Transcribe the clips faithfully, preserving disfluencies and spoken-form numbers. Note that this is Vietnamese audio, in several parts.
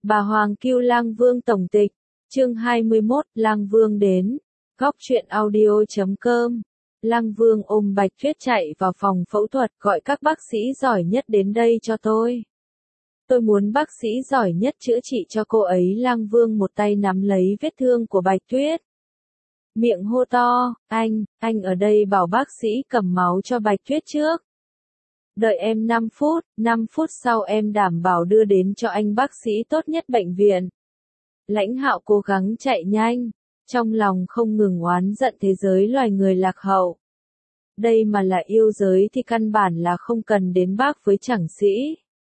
Bà Hoàng Cưu Lang Vương tổng tịch, chương hai mươi mốt, Lang Vương đến, góc truyện audio chấm com. Lang Vương ôm Bạch Tuyết chạy vào phòng phẫu thuật, gọi các bác sĩ giỏi nhất đến đây cho tôi. Tôi muốn bác sĩ giỏi nhất chữa trị cho cô ấy. Lang Vương một tay nắm lấy vết thương của Bạch Tuyết, miệng hô to, anh, anh ở đây bảo bác sĩ cầm máu cho Bạch Tuyết trước. Đợi em năm phút, năm phút sau em đảm bảo đưa đến cho anh bác sĩ tốt nhất bệnh viện. Lãnh Hạo cố gắng chạy nhanh, trong lòng không ngừng oán giận thế giới loài người lạc hậu. Đây mà là yêu giới thì căn bản là không cần đến bác với chẳng sĩ.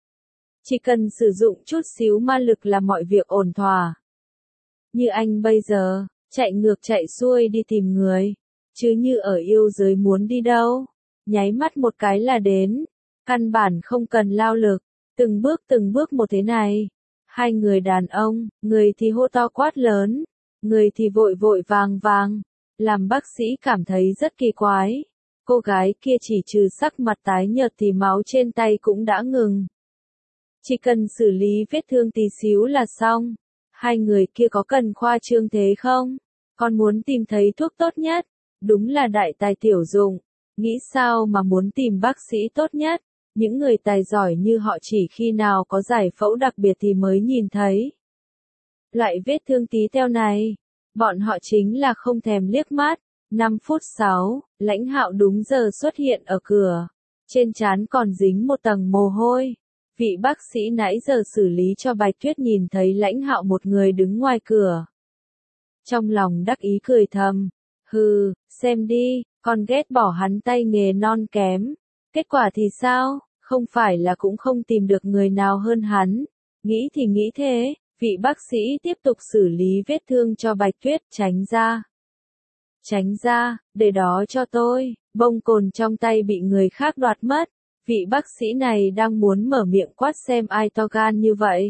Chỉ cần sử dụng chút xíu ma lực là mọi việc ổn thỏa. Như anh bây giờ, chạy ngược chạy xuôi đi tìm người, chứ như ở yêu giới muốn đi đâu, nháy mắt một cái là đến, căn bản không cần lao lực, từng bước từng bước một thế này. Hai người đàn ông, người thì hô to quát lớn, người thì vội vội vàng vàng, làm bác sĩ cảm thấy rất kỳ quái. Cô gái kia chỉ trừ sắc mặt tái nhợt thì máu trên tay cũng đã ngừng. Chỉ cần xử lý vết thương tí xíu là xong. Hai người kia có cần khoa trương thế không? Còn muốn tìm thấy thuốc tốt nhất, đúng là đại tài tiểu dụng. Nghĩ sao mà muốn tìm bác sĩ tốt nhất? Những người tài giỏi như họ chỉ khi nào có giải phẫu đặc biệt thì mới nhìn thấy. Loại vết thương tí teo này, bọn họ chính là không thèm liếc mắt. năm phút sáu, Lãnh Hạo đúng giờ xuất hiện ở cửa. Trên trán còn dính một tầng mồ hôi. Vị bác sĩ nãy giờ xử lý cho Bạch Tuyết nhìn thấy Lãnh Hạo một người đứng ngoài cửa. Trong lòng đắc ý cười thầm. Hừ, xem đi, con ghét bỏ hắn tay nghề non kém. Kết quả thì sao? Không phải là cũng không tìm được người nào hơn hắn. Nghĩ thì nghĩ thế, vị bác sĩ tiếp tục xử lý vết thương cho Bạch Tuyết, tránh ra. Tránh ra, để đó cho tôi, bông cồn trong tay bị người khác đoạt mất. Vị bác sĩ này đang muốn mở miệng quát xem ai to gan như vậy.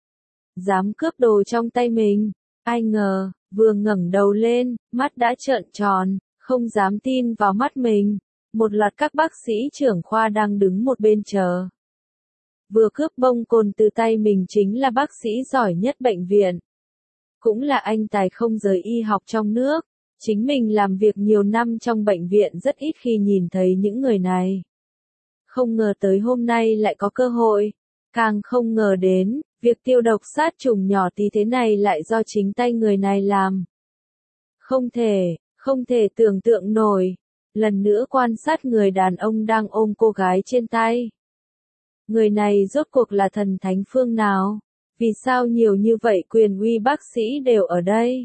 Dám cướp đồ trong tay mình, ai ngờ, vừa ngẩng đầu lên, mắt đã trợn tròn, không dám tin vào mắt mình. Một loạt các bác sĩ trưởng khoa đang đứng một bên chờ. Vừa cướp bông cồn từ tay mình chính là bác sĩ giỏi nhất bệnh viện. Cũng là anh tài không rời y học trong nước. Chính mình làm việc nhiều năm trong bệnh viện rất ít khi nhìn thấy những người này. Không ngờ tới hôm nay lại có cơ hội. Càng không ngờ đến, việc tiêu độc sát trùng nhỏ tí thế này lại do chính tay người này làm. Không thể, không thể tưởng tượng nổi. Lần nữa quan sát người đàn ông đang ôm cô gái trên tay. Người này rốt cuộc là thần thánh phương nào? Vì sao nhiều như vậy quyền uy bác sĩ đều ở đây?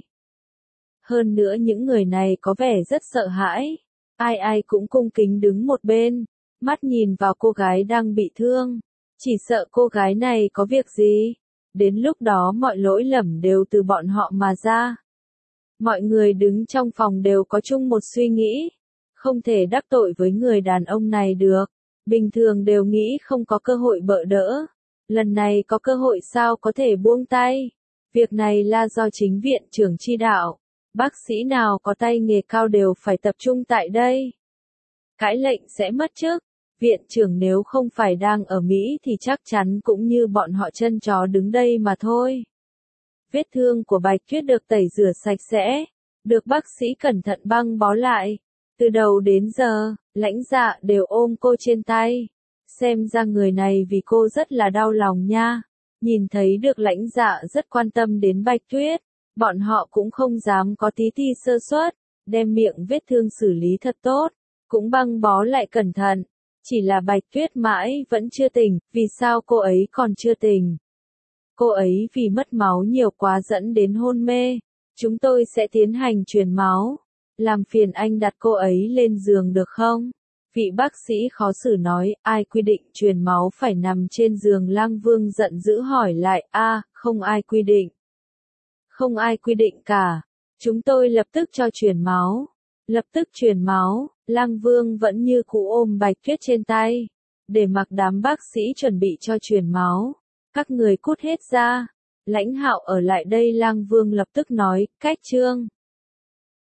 Hơn nữa những người này có vẻ rất sợ hãi. Ai ai cũng cung kính đứng một bên, mắt nhìn vào cô gái đang bị thương. Chỉ sợ cô gái này có việc gì. Đến lúc đó mọi lỗi lầm đều từ bọn họ mà ra. Mọi người đứng trong phòng đều có chung một suy nghĩ. Không thể đắc tội với người đàn ông này được. Bình thường đều nghĩ không có cơ hội bợ đỡ. Lần này có cơ hội sao có thể buông tay. Việc này là do chính viện trưởng chi đạo. Bác sĩ nào có tay nghề cao đều phải tập trung tại đây. Cãi lệnh sẽ mất chức. Viện trưởng nếu không phải đang ở Mỹ thì chắc chắn cũng như bọn họ chân chó đứng đây mà thôi. Vết thương của Bạch Tuyết được tẩy rửa sạch sẽ. Được bác sĩ cẩn thận băng bó lại. Từ đầu đến giờ, Lãnh Dạ đều ôm cô trên tay. Xem ra người này vì cô rất là đau lòng nha. Nhìn thấy được Lãnh Dạ rất quan tâm đến Bạch Tuyết. Bọn họ cũng không dám có tí ti sơ suất. Đem miệng vết thương xử lý thật tốt. Cũng băng bó lại cẩn thận. Chỉ là Bạch Tuyết mãi vẫn chưa tỉnh. Vì sao cô ấy còn chưa tỉnh? Cô ấy vì mất máu nhiều quá dẫn đến hôn mê. Chúng tôi sẽ tiến hành truyền máu. Làm phiền anh đặt cô ấy lên giường được không? Vị bác sĩ khó xử nói, ai quy định truyền máu phải nằm trên giường? Lang Vương giận dữ hỏi lại, a, à, không ai quy định. Không ai quy định cả. Chúng tôi lập tức cho truyền máu. Lập tức truyền máu, Lang Vương vẫn như cũ ôm Bạch Tuyết trên tay. Để mặc đám bác sĩ chuẩn bị cho truyền máu. Các người cút hết ra. Lãnh Hạo ở lại đây. Lang Vương lập tức nói, cách trương.